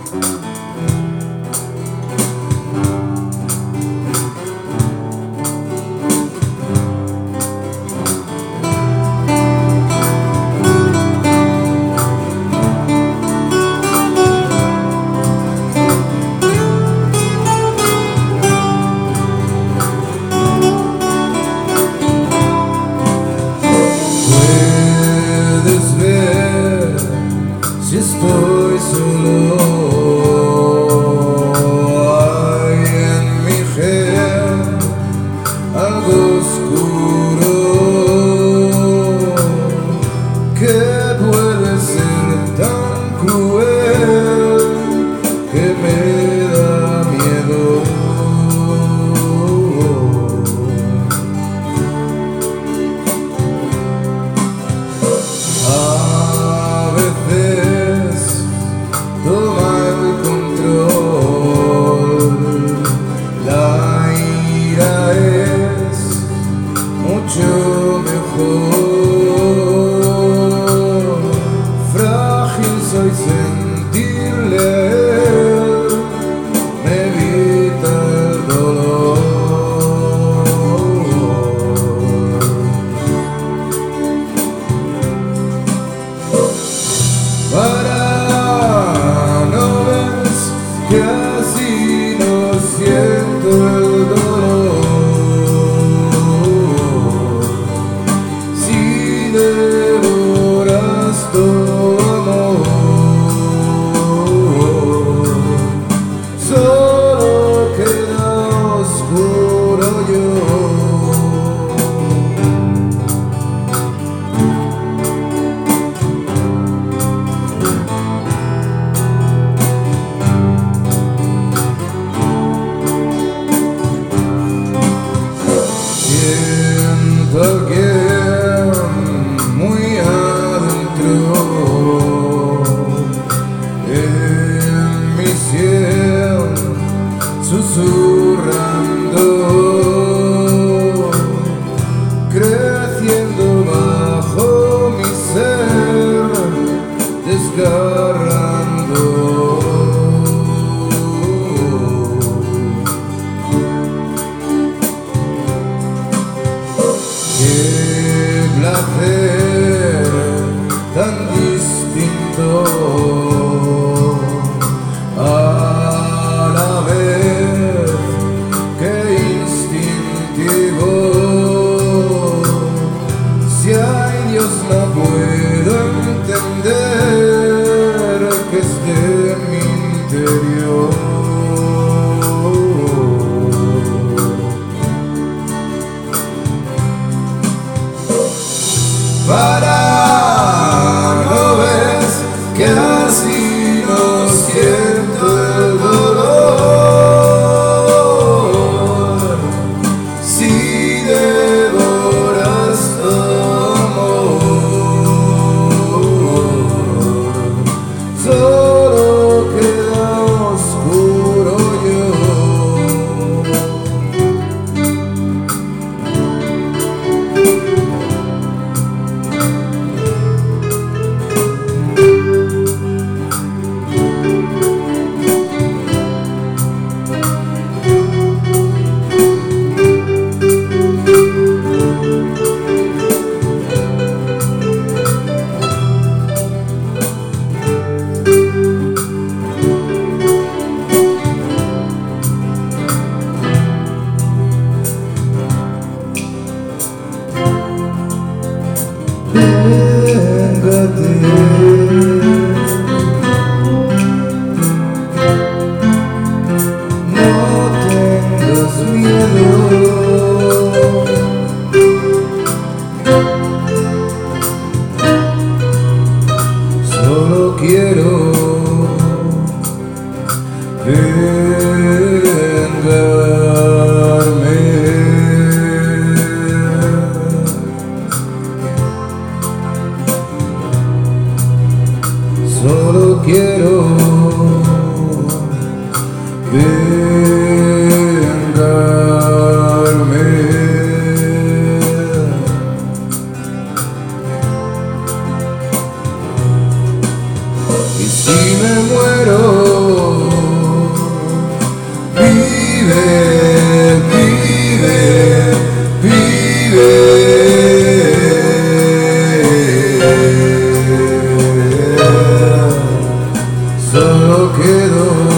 Estoy solo, hay en mi gen algo oscuro que puede ser tan cruel que me da miedo. A veces toma el control, la ira es mucho mejor. Frágil soy, sentirle a él me evita el dolor. Que así no siento el dolor. Si devoras tu amor, solo queda oscuro yo. Alguien muy adentro en mi sien susurrando, creciendo bajo mi ser, desgarrando. Qué placer tan distinto, a la vez que instintivo. Si hay Dios no puedo entender que esté en mi interior. Para, ¿no ves que así no siento el dolor? Si devoras tu amor, solo queda oscuro yo. No tengas miedo, solo quiero vengarme. Solo quiero vengarme. Y si me muero, quedó.